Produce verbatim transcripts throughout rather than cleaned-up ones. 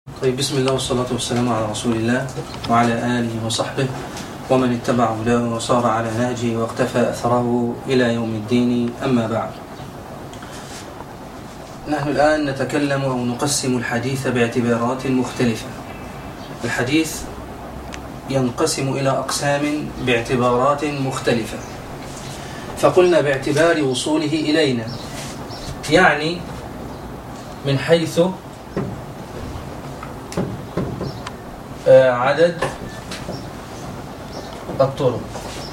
طيب، بسم الله والصلاة والسلام على رسول الله وعلى آله وصحبه ومن اتبع هداه وصار على نهجه واقتفى أثره إلى يوم الدين. أما بعد، نحن الآن نتكلم أو نقسم الحديث باعتبارات مختلفة. الحديث ينقسم إلى أقسام باعتبارات مختلفة. فقلنا باعتبار وصوله إلينا، يعني من حيث عدد الطرق.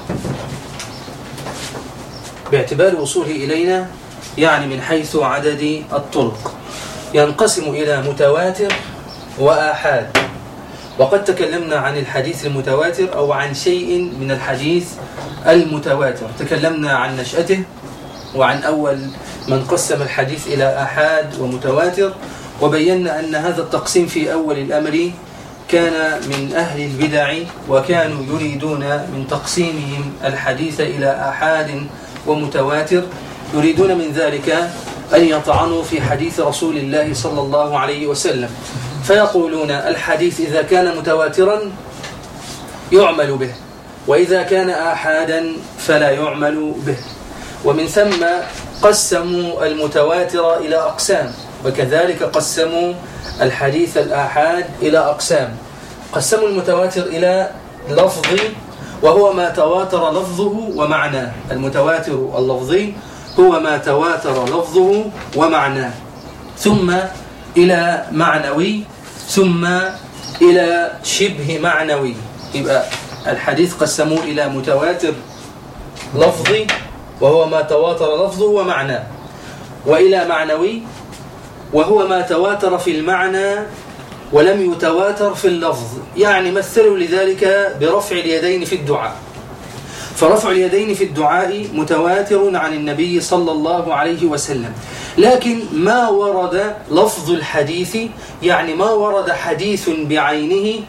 باعتبار وصوله إلينا يعني من حيث عدد الطرق، ينقسم إلى متواتر وآحاد. وقد تكلمنا عن الحديث المتواتر أو عن شيء من الحديث المتواتر، تكلمنا عن نشأته وعن أول من قسم الحديث إلى آحاد ومتواتر، وبينا أن هذا التقسيم في أول الأمر كان من أهل البدع، وكانوا يريدون من تقسيمهم الحديث إلى آحاد ومتواتر يريدون من ذلك أن يطعنوا في حديث رسول الله صلى الله عليه وسلم، فيقولون الحديث إذا كان متواترا يعمل به، وإذا كان آحادا فلا يعمل به. ومن ثم قسموا المتواتر إلى أقسام، وكذلك قسموا الحديث الآحاد إلى أقسام. قسموا المتواتر إلى لفظي، وهو ما تواتر لفظه ومعناه. المتواتر اللفظي هو ما تواتر لفظه ومعناه، ثم إلى معنوي، ثم إلى شبه معنوي. يبقى الحديث قسموه إلى متواتر لفظي وهو ما تواتر لفظه ومعناه، وإلى معنوي وهو ما تواتر في المعنى ولم يتواتر في اللفظ. يعني مثلوا لذلك برفع اليدين في الدعاء، فرفع اليدين في الدعاء متواتر عن النبي صلى الله عليه وسلم، لكن ما ورد لفظ الحديث، يعني ما ورد حديث بعينه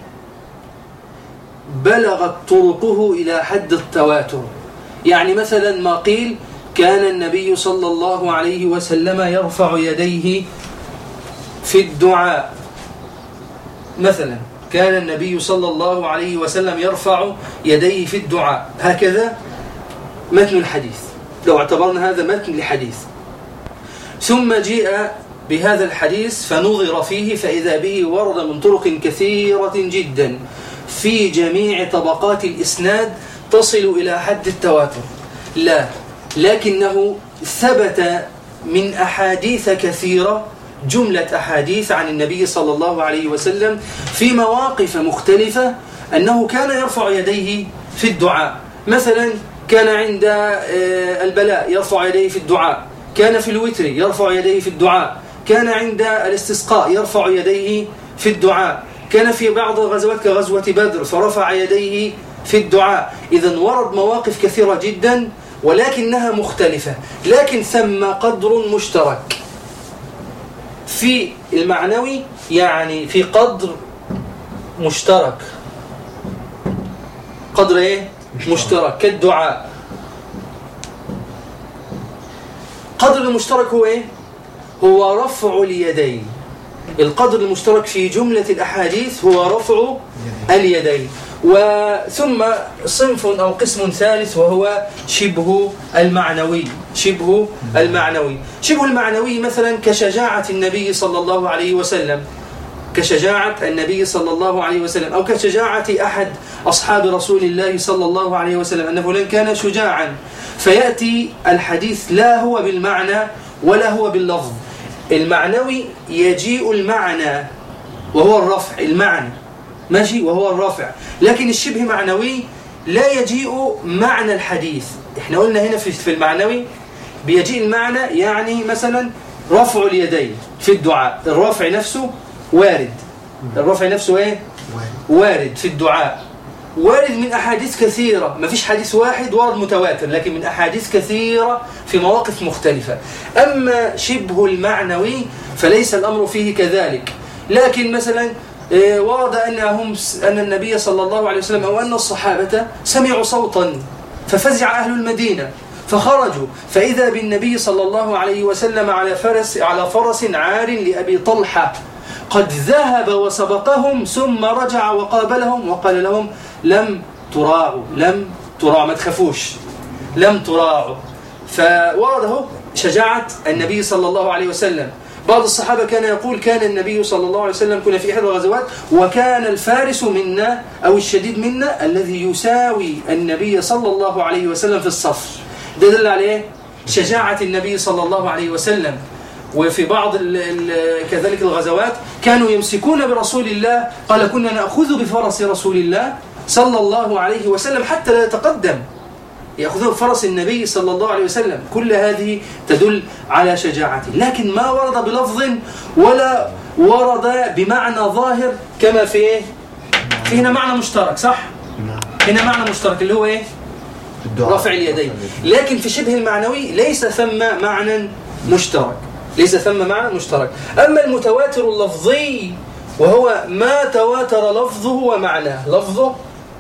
بلغت طرقه إلى حد التواتر. يعني مثلا ما قيل كان النبي صلى الله عليه وسلم يرفع يديه في الدعاء، مثلا كان النبي صلى الله عليه وسلم يرفع يديه في الدعاء، هكذا متن الحديث لو اعتبرنا هذا متن لحديث. ثم جاء بهذا الحديث فنظر فيه فإذا به ورد من طرق كثيرة جدا في جميع طبقات الإسناد تصل إلى حد التواتر، لا، لكنه ثبت من أحاديث كثيرة، جملة أحاديث عن النبي صلى الله عليه وسلم في مواقف مختلفة أنه كان يرفع يديه في الدعاء. مثلا كان عند البلاء يرفع يديه في الدعاء، كان في الوتر يرفع يديه في الدعاء، كان عند الاستسقاء يرفع يديه في الدعاء، كان في بعض الغزوات كغزوة بدر فرفع يديه في الدعاء. إذن ورد مواقف كثيرة جدا ولكنها مختلفة، لكن ثم قدر مشترك في المعنوي، يعني في قدر مشترك، قدر ايه؟ مشترك كالدعاء. قدر المشترك هو ايه؟ هو رفع اليدين. القدر المشترك في جملة الأحاديث هو رفع اليدين. وثم صنف أو قسم ثالث وهو شبه المعنوي. شبه المعنوي شبه المعنوي مثلا كشجاعة النبي صلى الله عليه وسلم، كشجاعة النبي صلى الله عليه وسلم، أو كشجاعة أحد أصحاب رسول الله صلى الله عليه وسلم أن فلان كان شجاعا، فيأتي الحديث لا هو بالمعنى ولا هو باللفظ. المعنوي يجيء المعنى وهو الرفع، المعنى ماشي وهو الرفع، لكن الشبه معنوي لا يجيء معنى الحديث. احنا قلنا هنا في المعنوي بيجيء المعنى، يعني مثلا رفع اليدين في الدعاء، الرفع نفسه وارد، الرفع نفسه ايه؟ وارد في الدعاء، وارد من أحاديث كثيرة، ما فيش حديث واحد ورد متواتر، لكن من أحاديث كثيرة في مواقف مختلفة. أما شبه المعنوي فليس الأمر فيه كذلك، لكن مثلا ورد أنهم أن النبي صلى الله عليه وسلم أو أن الصحابة سمعوا صوتا ففزع أهل المدينة فخرجوا فإذا بالنبي صلى الله عليه وسلم على فرس على فرس عار لأبي طلحة، قد ذهب وسبقهم ثم رجع وقابلهم وقال لهم لم تراعوا لم تراعوا ما تخافوش لم تراعوا. فورده شجاعة النبي صلى الله عليه وسلم. بعض الصحابة كان يقول كان النبي صلى الله عليه وسلم كنا في إحدى الغزوات وكان الفارس منا أو الشديد منا الذي يساوي النبي صلى الله عليه وسلم في الصف. ده دل عليه شجاعة النبي صلى الله عليه وسلم. وفي بعض ال ال كذلك الغزوات كانوا يمسكون برسول الله، قال كنا نأخذ بفرس رسول الله صلى الله عليه وسلم حتى لا يتقدم، يأخذون فرس النبي صلى الله عليه وسلم. كل هذه تدل على شجاعته، لكن ما ورد بلفظ ولا ورد بمعنى ظاهر كما في إيه؟ في هنا معنى مشترك، صح؟ هنا معنى مشترك اللي هو إيه؟ رفع اليدين، لكن في شبه المعنوي ليس ثم معنى مشترك، ليس ثم معنى مشترك. أما المتواتر اللفظي وهو ما تواتر لفظه ومعناه، لفظه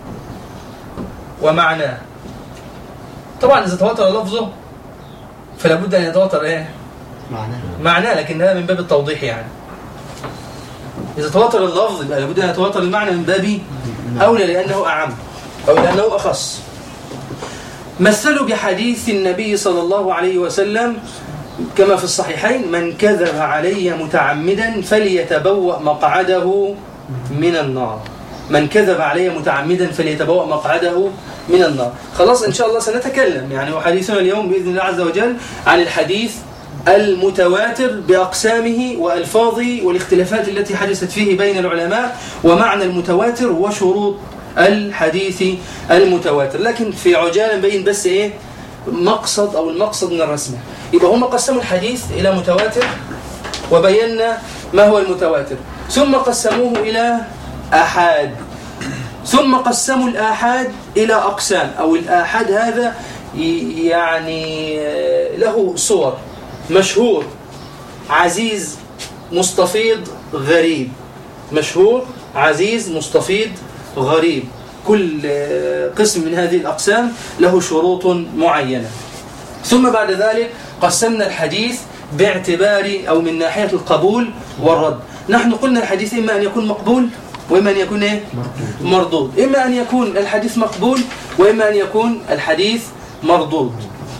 ومعناه. طبعا إذا تواتر لفظه فلا بد أن يتواتر إيه؟ معناه معناه، لكن هذا من باب التوضيح. يعني إذا تواتر اللفظ يبقى لابد أن يتواتر المعنى من باب أولى، لأنه أعم أو لأنه أخص. مثلوا بحديث النبي صلى الله عليه وسلم كما في الصحيحين: من كذب علي متعمدا فليتبوأ مقعده من النار. من كذب علي متعمدا فليتبوأ مقعده من النار. خلاص إن شاء الله سنتكلم يعني، وحديثنا اليوم بإذن الله عز وجل عن الحديث المتواتر بأقسامه وألفاظه والاختلافات التي حدثت فيه بين العلماء، ومعنى المتواتر وشروط الحديث المتواتر. لكن في عجالة نبين بس إيه مقصد أو المقصد من الرسمة. يبقى هم قسموا الحديث إلى متواتر وبينا ما هو المتواتر، ثم قسموه إلى آحاد، ثم قسموا الآحاد إلى أقسام. أو الآحاد هذا يعني له صور: مشهور، عزيز، مستفيض، غريب. مشهور، عزيز، مستفيض، غريب. كل قسم من هذه الأقسام له شروط معينة. ثم بعد ذلك قسمنا الحديث باعتبار أو من ناحية القبول والرد. نحن قلنا الحديث إما أن يكون مقبول وإما أن يكون إيه؟ مردود. إما أن يكون الحديث مقبول وإما أن يكون الحديث مردود.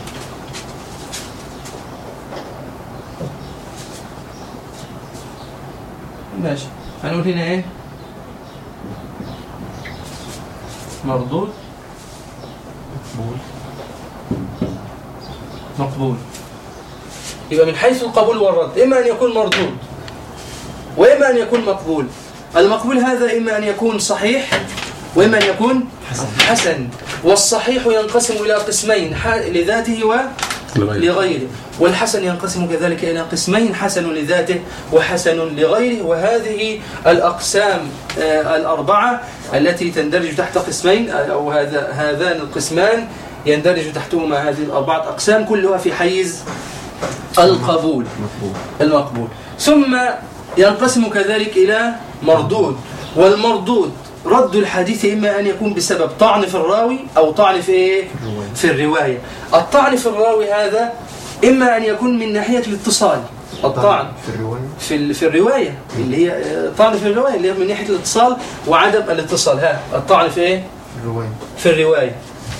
ماشي، هنقول هنا إيه؟ مردود، مقبول، مقبول. يبقى من حيث القبول والرد إما أن يكون مردود وإما أن يكون مقبول. المقبول هذا إما أن يكون صحيح وإما أن يكون حسن, حسن. والصحيح ينقسم إلى قسمين: لذاته ولغيره. والحسن ينقسم كذلك إلى قسمين: حسن لذاته وحسن لغيره. وهذه الأقسام الأربعة التي تندرج تحت قسمين، أو هذا هذان القسمان يندرج تحتهما هذه الأربعة أقسام، كلها في حيز القبول المقبول. ثم ينقسم كذلك إلى مردود. والمردود رد الحديث إما أن يكون بسبب طعن في الراوي أو طعن في إيه؟ في الرواية. الطعن في الراوي هذا إما أن يكون من ناحية الاتصال، الطعن في الرواية في, في الرواية اللي هي طعن في الرواية اللي هي من ناحية الاتصال وعدم الاتصال. ها الطعن في إيه؟ الرواية. في الرواية.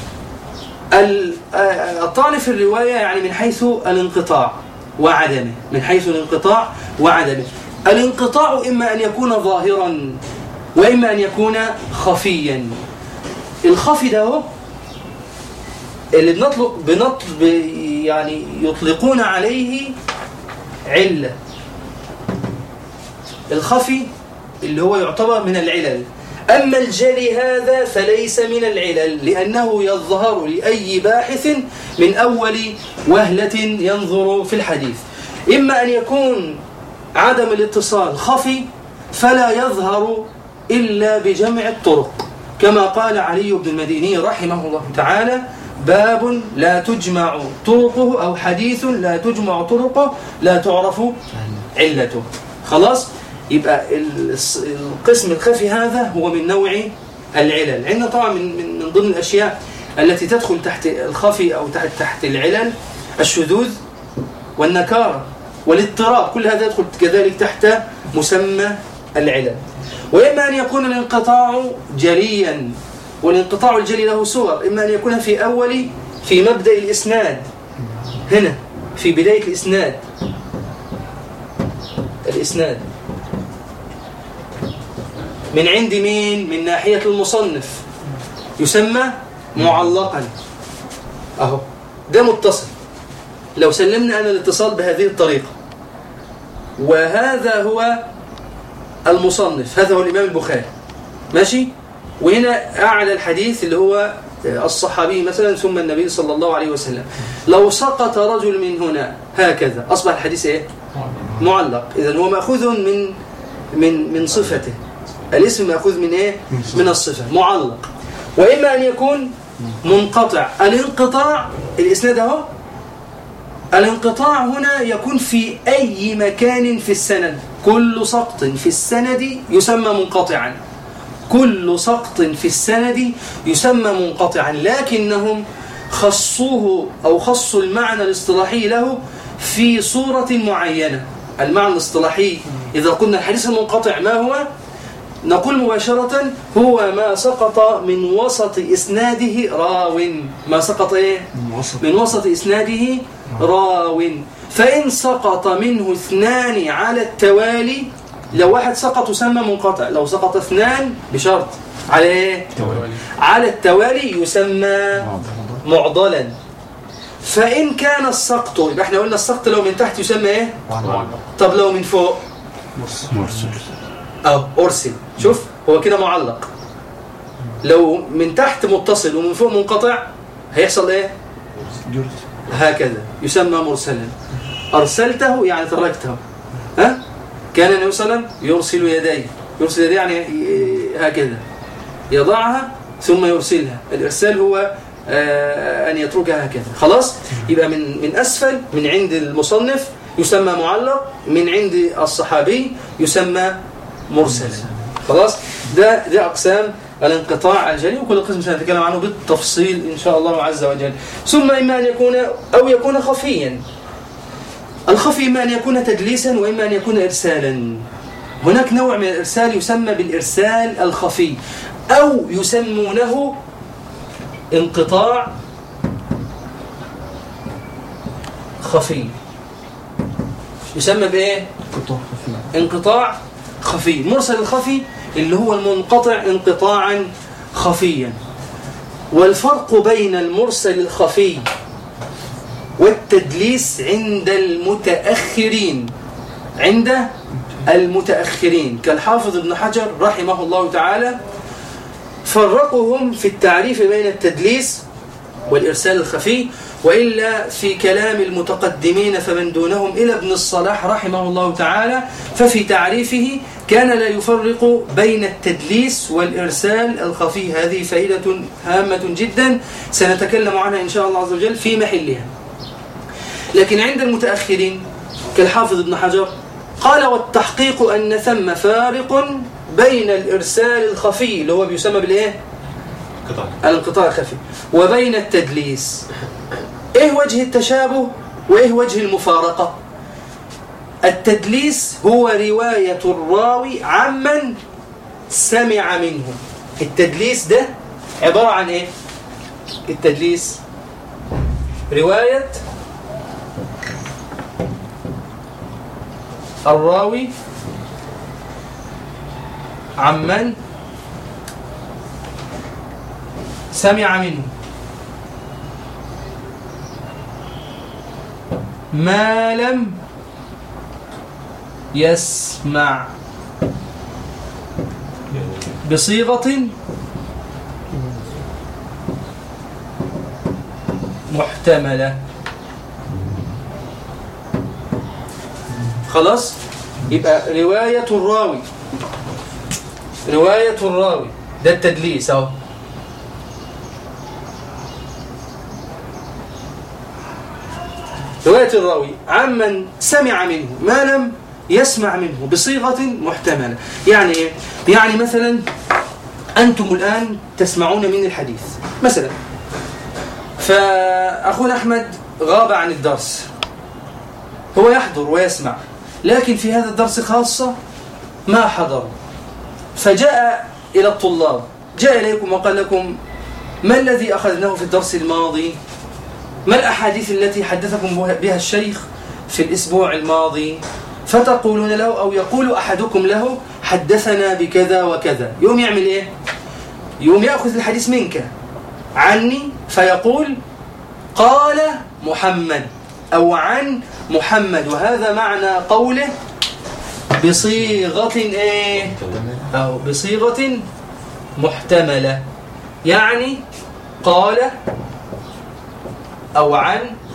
الطعن في الرواية يعني من حيث الانقطاع وعدمه، من حيث الانقطاع وعدمه. الانقطاع إما أن يكون ظاهرا وإما أن يكون خفيا. الخفي ده هو اللي بنطلق بنطلق يعني يطلقون عليه علة. الخفي اللي هو يعتبر من العلل. أما الجلي هذا فليس من العلل، لأنه يظهر لأي باحث من أول وهلة ينظر في الحديث. إما أن يكون عدم الاتصال خفي فلا يظهر إلا بجمع الطرق، كما قال علي بن المديني رحمه الله تعالى: باب لا تجمع طرقه، أو حديث لا تجمع طرقه لا تعرف علته. خلاص، يبقى القسم الخفي هذا هو من نوع العلل. عندنا طبعا من, من ضمن الأشياء التي تدخل تحت الخفي أو تحت, تحت العلل الشذوذ والنكارة. والاضطراب، كل هذا يدخل كذلك تحت مسمى العلل. وإما أن يكون الانقطاع جليا، والانقطاع الجلي له صور، إما أن يكون في أول في مبدأ الإسناد، هنا في بداية الإسناد الإسناد من عند مين؟ من ناحية المصنف يسمى معلقا، أهو ده متصل. لو سلمنا أن الاتصال بهذه الطريقة، وهذا هو المصنف، هذا هو الإمام البخاري، ماشي؟ وهنا أعلى الحديث اللي هو الصحابي مثلا ثم النبي صلى الله عليه وسلم. لو سقط رجل من هنا هكذا أصبح الحديث إيه؟ معلق. إذن هو مأخوذ من من من صفته، الاسم مأخوذ من إيه؟ من الصفة، معلق. وإما أن يكون منقطع. الانقطاع الإسناد أهو، الانقطاع هنا يكون في أي مكان في السند، كل سقط في السند يسمى منقطعا، كل سقط في السند يسمى منقطعا، لكنهم خصوه أو خصوا المعنى الاصطلاحي له في صورة معينة. المعنى الاصطلاحي إذا قلنا الحديث المنقطع ما هو؟ نقول مباشرة هو ما سقط من وسط إسناده راو، ما سقط إيه؟ من وسط إسناده راو. فإن سقط منه اثنان على التوالي، لو واحد سقط يسمى منقطع، لو سقط اثنان بشرط على إيه؟ على التوالي يسمى معضلا. فإن كان السقط، يبقى احنا قلنا السقط لو من تحت يسمى إيه؟ طب لو من فوق مرسل أو أرسل، شوف هو كده معلق. لو من تحت متصل ومن فوق منقطع هيحصل إيه؟ هكذا يسمى مرسلا. أرسلته يعني تركته، ها؟ كان النبي صلى الله عليه وسلم يرسل يديه، يرسل يديه يعني هكذا يضعها ثم يرسلها. الإرسال هو آه أن يتركها هكذا، خلاص. يبقى من من أسفل من عند المصنف يسمى معلق، من عند الصحابي يسمى مرسلا، خلاص. ده ده أقسام الانقطاع الجلي، وكل قسم سنتكلم عنه بالتفصيل إن شاء الله عز وجل. ثم إما أن يكون أو يكون خفيا. الخفي إما أن يكون تدليسا وإما أن يكون إرسالا. هناك نوع من الإرسال يسمى بالإرسال الخفي، أو يسمونه انقطاع خفي. يسمى بإيه؟ انقطاع خفي. المرسل الخفي اللي هو المنقطع انقطاعا خفيا. والفرق بين المرسل الخفي والتدليس عند المتأخرين، عند المتأخرين كالحافظ ابن حجر رحمه الله تعالى، فرقهم في التعريف بين التدليس والإرسال الخفي. وإلا في كلام المتقدمين فمن دونهم إلى ابن الصلاح رحمه الله تعالى، ففي تعريفه كان لا يفرق بين التدليس والإرسال الخفي. هذه فائدة هامة جدا سنتكلم عنها إن شاء الله عز وجل في محلها. لكن عند المتأخرين كالحافظ ابن حجر قال: والتحقيق أن ثم فارق بين الإرسال الخفي اللي هو بيسمى بالإيه؟ الانقطاع الخفي، وبين التدليس. إيه وجه التشابه وإيه وجه المفارقة؟ التدليس هو رواية الراوي عمن سمع منه. التدليس ده عبارة عن إيه؟ التدليس رواية الراوي عمن سمع منه ما لم يسمع بصيغة محتملة. خلاص، يبقى رواية الراوي رواية الراوي ده التدليس اهو. رواية الراوي عمن سمع منه ما لم يسمع منه بصيغة محتملة. يعني ايه؟ يعني مثلا أنتم الآن تسمعون من الحديث مثلا، فأخونا أحمد غاب عن الدرس، هو يحضر ويسمع، لكن في هذا الدرس خاصة ما حضر، فجاء إلى الطلاب، جاء إليكم وقال لكم: ما الذي أخذناه في الدرس الماضي؟ ما الأحاديث التي حدثكم بها الشيخ في الأسبوع الماضي؟ فتقولون له، أو يقول أحدكم له: حدثنا بكذا وكذا. يوم يعمل إيه؟ يوم يأخذ الحديث منك عني فيقول: قال محمد، أو عن محمد. وهذا معنى قوله بصيغة إيه؟ أو بصيغة محتملة، يعني قال أو عن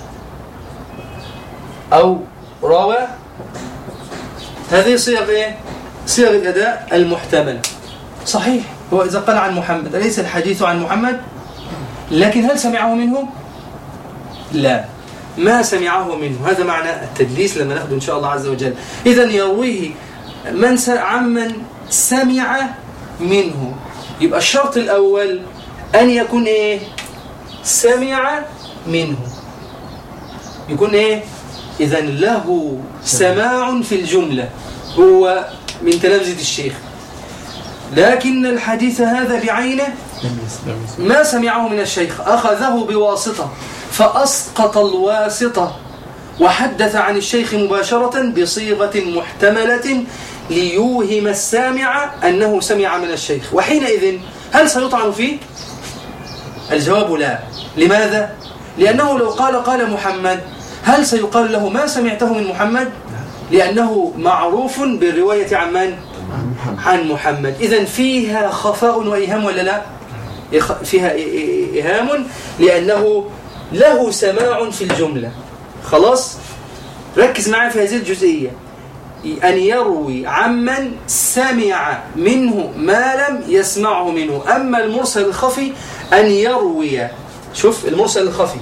أو روى. هذه صيغ إيه؟ صيغ الأداء المحتمل. صحيح، هو إذا قال عن محمد أليس الحديث عن محمد؟ لكن هل سمعه منه؟ لا، ما سمعه منه. هذا معنى التدليس لما نأخذ إن شاء الله عز وجل. إذن يرويه من عمن سمع منه. يبقى الشرط الأول أن يكون إيه؟ سمع منه. يكون إيه؟ إذن له سماع في الجملة، هو من تلامذة الشيخ، لكن الحديث هذا بعينه ما سمعه من الشيخ، أخذه بواسطة فأسقط الواسطة وحدث عن الشيخ مباشرة بصيغة محتملة ليوهم السامع أنه سمع من الشيخ. وحينئذ هل سيطعن فيه؟ الجواب لا. لماذا؟ لأنه لو قال قال محمد هل سيقال له ما سمعته من محمد؟ لأنه معروف بالرواية عن من؟ عن محمد. إذن فيها خفاء وإيهام ولا لا؟ فيها إيهام لأنه له سماع في الجملة. خلاص؟ ركز معي في هذه الجزئية. أن يروي عمن سمع منه ما لم يسمعه منه. أما المرسل الخفي أن يروي، شوف المرسل الخفي،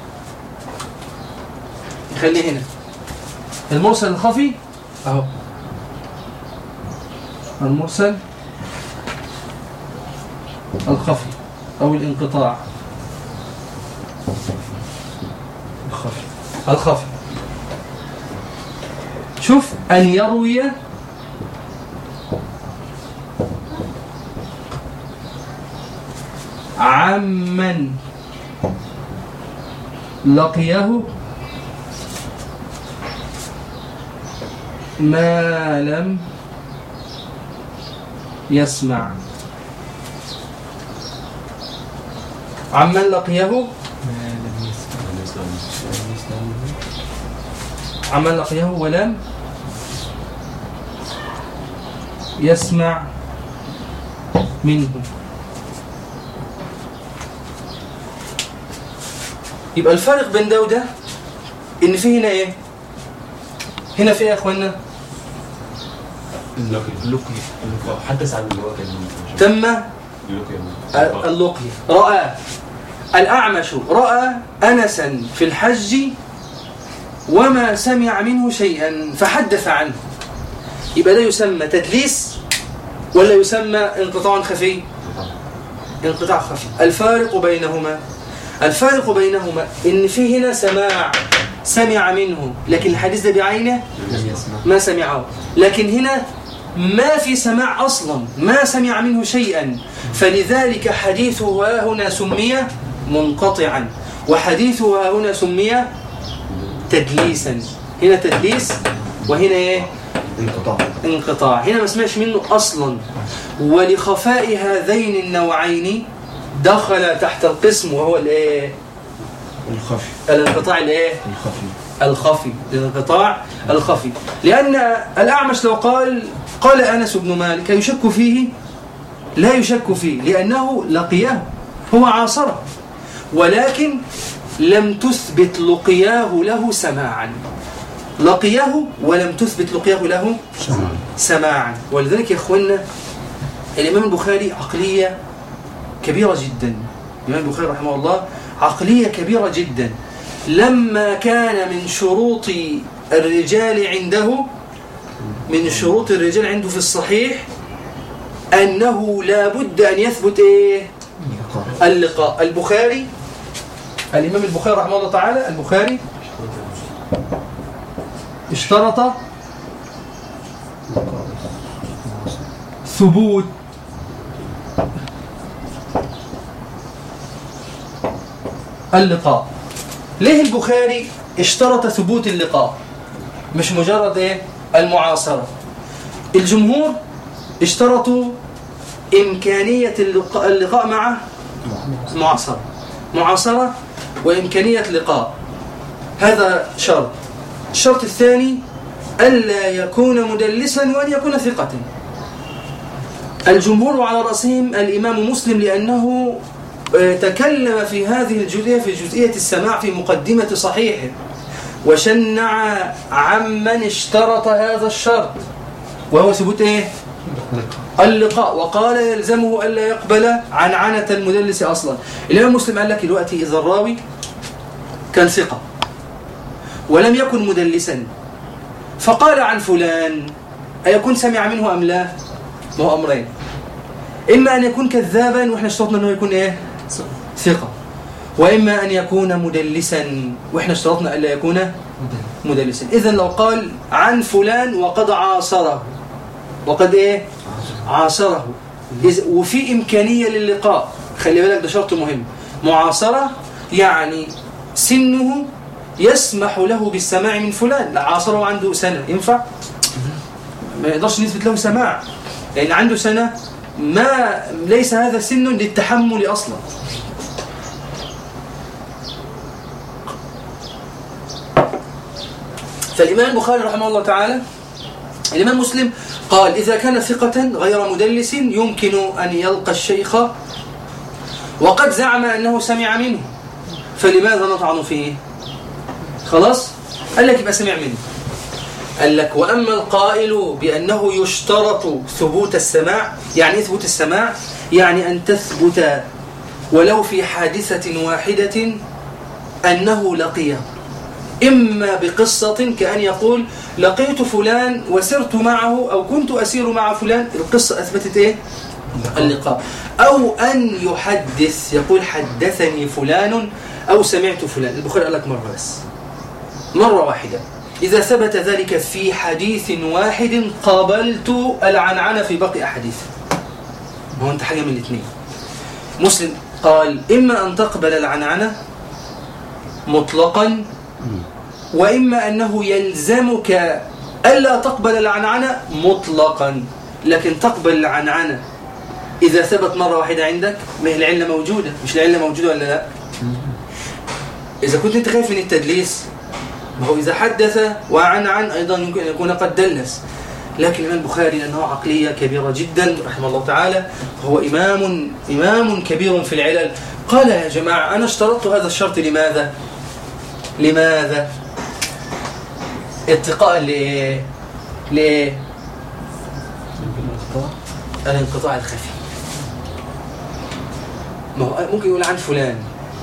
خليه هنا، المرسل الخفي أهو، المرسل الخفي أو الانقطاع الخفي الخفي شوف، أن يروي عمن لقيه ما لم يسمع، عمن لقيه عمن لقيه ولم يسمع منه. يبقى الفرق بين ده وده ان في هنا ايه؟ هنا في ايه يا اخوانا؟ اللقي حدث عن اللي هو كان تم اللقي. رأى الأعمش رأى أنسا في الحج وما سمع منه شيئا فحدث عنه. يبقى ده يسمى تدليس ولا يسمى انقطاع خفي؟ انقطاع خفي. الفارق بينهما الفارق بينهما ان في هنا سماع، سمع منه، لكن الحديث ده بعينه ما سمعه. لكن هنا ما في سماع أصلا، ما سمع منه شيئا، فلذلك حديثه هنا سمي منقطعا وحديثه هنا سمي تدليسا. هنا تدليس وهنا ايه؟ انقطاع. انقطاع. هنا ما سمعش منه أصلا. ولخفاء هذين النوعين دخل تحت القسم وهو الايه؟ الخفي. الانقطاع الايه؟ الخفي. الخفي. الانقطاع الخفي. لأن الأعمش لو قال قال أنس بن مالك يشك فيه؟ لا يشك فيه، لأنه لقيه، هو عاصره، ولكن لم تثبت لقياه له سماعا. لقيه ولم تثبت لقياه له سماعا. سماعا. ولذلك يا أخوانا الإمام البخاري عقلية كبيرة جدا. الإمام البخاري رحمه الله عقلية كبيرة جدا. لما كان من شروط الرجال عنده من شروط الرجال عنده في الصحيح أنه لا بد أن يثبت إيه؟ اللقاء. البخاري الإمام البخاري رحمه الله تعالى البخاري اشترط ثبوت اللقاء. ليه البخاري اشترط ثبوت اللقاء مش مجرد ايه المعاصرة؟ الجمهور اشترطوا إمكانية اللقاء, اللقاء مع معاصرة معاصرة وإمكانية لقاء، هذا شرط. الشرط الثاني ألا يكون مدلسا وأن يكون ثقة. الجمهور على رأسهم الإمام مسلم، لأنه تكلم في هذه الجزئية في جزئية السماع في مقدمة صحيحه، وشنع عمن اشترط هذا الشرط وهو ثبوت ايه؟ اللقاء، وقال يلزمه ألا يقبل عنعنة المدلس أصلا. الإمام مسلم قال لك دلوقتي إذا الراوي كان ثقة ولم يكن مدلسا فقال عن فلان، أيكون سمع منه أم لا؟ ما هو أمرين، إما أن يكون كذابا وإحنا اشترطنا أنه يكون إيه؟ ثقة، وإما أن يكون مدلسا وإحنا اشترطنا ألا يكون مدلسا. إذن لو قال عن فلان وقد عاصره وقد إيه؟ عاصره وفي إمكانية للقاء، خلي بالك ده شرط مهم، معاصرة يعني سنه يسمح له بالسماع من فلان. لا عاصره عنده سنة ينفع؟ ما يقدرش نثبت له سماع لأن عنده سنة، ما ليس هذا سن للتحمل أصلا. فالإمام البخاري رحمه الله تعالى، الإمام مسلم قال إذا كان ثقة غير مدلس يمكن أن يلقى الشيخ وقد زعم أنه سمع منه، فلماذا نطعن فيه؟ خلاص؟ قال لك يبقى سمع منه. قال لك وأما القائل بأنه يشترط ثبوت السماع، يعني إيه ثبوت السماع؟ يعني أن تثبت ولو في حادثة واحدة أنه لقيه، إما بقصة كأن يقول لقيت فلان وسرت معه أو كنت أسير مع فلان، القصة أثبتت إيه؟ اللقاء. أو أن يحدث يقول حدثني فلان أو سمعت فلان. البخاري قال لك مرة بس، مرة واحدة. إذا ثبت ذلك في حديث واحد قابلت العنعنة في باقي أحاديث. هو أنت حاجة من الاثنين. مسلم قال إما أن تقبل العنعنة مطلقا، وإما أنه يلزمك ألا تقبل العنعنة مطلقا، لكن تقبل العنعنة إذا ثبت مرة واحدة عندك. ما هي العلة موجودة؟ مش العلة موجودة ولا لا؟ إذا كنت أنت خايف من التدليس، ما هو إذا حدث وعنعن أيضا يمكن أن يكون قد دلس. لكن الإمام البخاري لأنه عقلية كبيرة جدا رحمه الله تعالى، هو إمام إمام كبير في العلل، قال يا جماعة أنا اشترطت هذا الشرط لماذا؟ لماذا؟ اتقاء لإيه؟ لإيه؟ الانقطاع الخفي. ما هو ممكن يقول عن فلان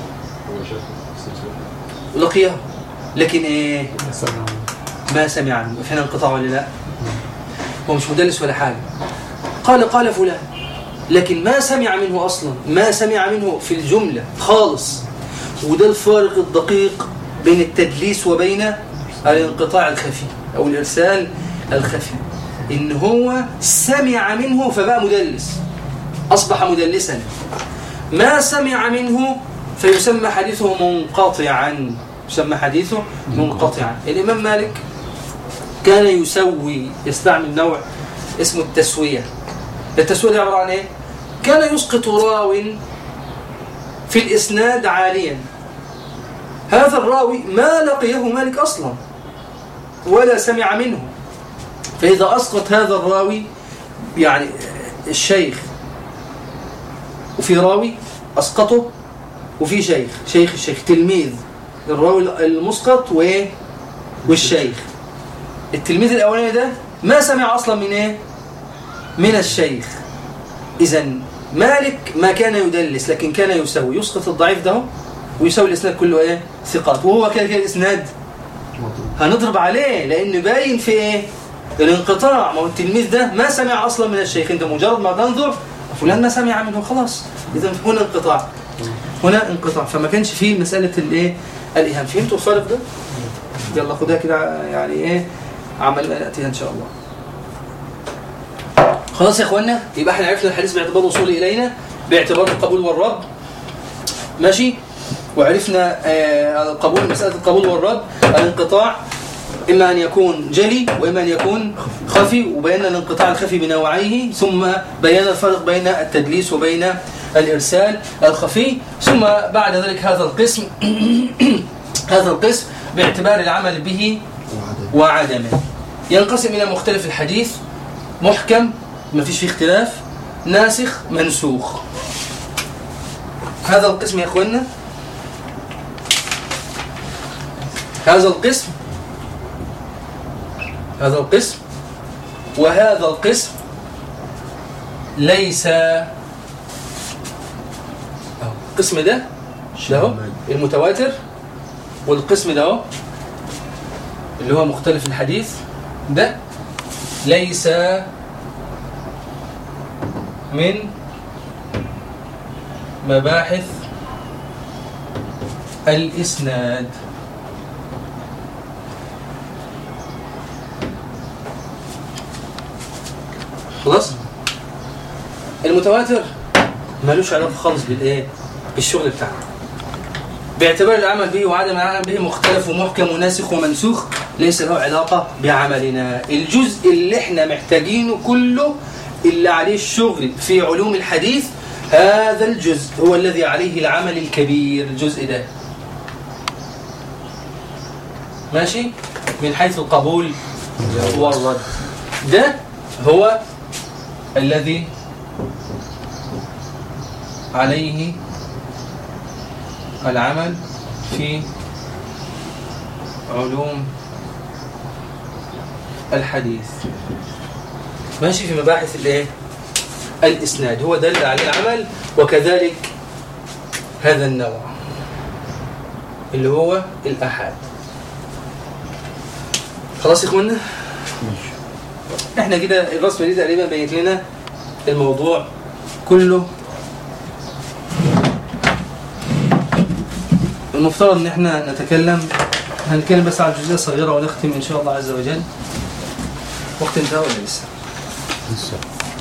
لقيه لكن إيه؟ ما سمع عنه، فهنا انقطاع ولا لا؟ هو مش مدلس ولا حاجة، قال قال فلان لكن ما سمع منه أصلا، ما سمع منه في الجملة خالص. وده الفارق الدقيق بين التدليس وبين الانقطاع الخفي أو الإرسال الخفي، إن هو سمع منه فبقى مدلس، أصبح مدلسا. ما سمع منه فيسمى حديثه منقطعا، يسمى حديثه منقطعا. الإمام مالك كان يسوي، يستعمل نوع اسمه التسوية. التسوية دي عبارة عن إيه؟ كان يسقط راو في الإسناد عاليا، هذا الراوي ما لقيه مالك أصلا ولا سمع منه، فإذا أسقط هذا الراوي يعني الشيخ وفي راوي أسقطه وفي شيخ، شيخ الشيخ تلميذ الراوي المسقط وإيه؟ والشيخ. التلميذ الأولاني ده ما سمع أصلا من إيه؟ من الشيخ. إذن مالك ما كان يدلس لكن كان يسوي، يسقط الضعيف ده ويسوي الإسناد كله إيه؟ ثقات، وهو كده كده الإسناد هنضرب عليه لأن باين في إيه؟ الانقطاع. ما هو التلميذ ده ما سمع أصلا من الشيخ، أنت مجرد ما تنظر فلان ما سمع منه خلاص، إذن هنا انقطاع، هنا انقطاع. فما كانش فيه مسألة الإيه؟ الإيهام. فهمتوا الفرق ده؟ يلا خدها كده يعني إيه؟ عمل ما نأتيها إن شاء الله. خلاص يا إخوانا، يبقى احنا عرفنا الحديث باعتبار وصوله إلينا باعتبار القبول والرد، ماشي. وعرفنا آه القبول، مسألة القبول والرد، الانقطاع إما أن يكون جلي وإما أن يكون خفي، وبينا الانقطاع الخفي بنوعيه، ثم بينا الفرق بين التدليس وبين الإرسال الخفي، ثم بعد ذلك هذا القسم هذا القسم باعتبار العمل به وعدمه ينقسم إلى مختلف الحديث: محكم ما فيش فيه اختلاف، ناسخ، منسوخ. هذا القسم يا أخوانا، هذا القسم هذا القسم وهذا القسم ليس القسم ده ده المتواتر، والقسم ده اللي هو مختلف الحديث ده ليس من مباحث الإسناد. خلاص، المتواتر مالوش علاقة خالص بالايه، بالشغل بتاعنا، باعتبار العمل به وعدم العمل به مختلف ومحكم وناسخ ومنسوخ، ليس له علاقة بعملنا. الجزء اللي احنا محتاجينه كله اللي عليه الشغل في علوم الحديث، هذا الجزء هو الذي عليه العمل الكبير، الجزء ده ماشي، من حيث القبول والرد، ده هو الذي عليه العمل في علوم الحديث، ماشي، في مباحث الايه، الاسناد، هو ده اللي عليه العمل. وكذلك هذا النوع اللي هو الآحاد. خلاص يا اخوانا، احنا كده الرسمه دي تقريبا بينت لنا الموضوع كله. المفترض ان احنا نتكلم هنتكلم بس على جزئيه صغيره ونختم ان شاء الله عز وجل. وقت انتهى ولا لسه؟ لسه.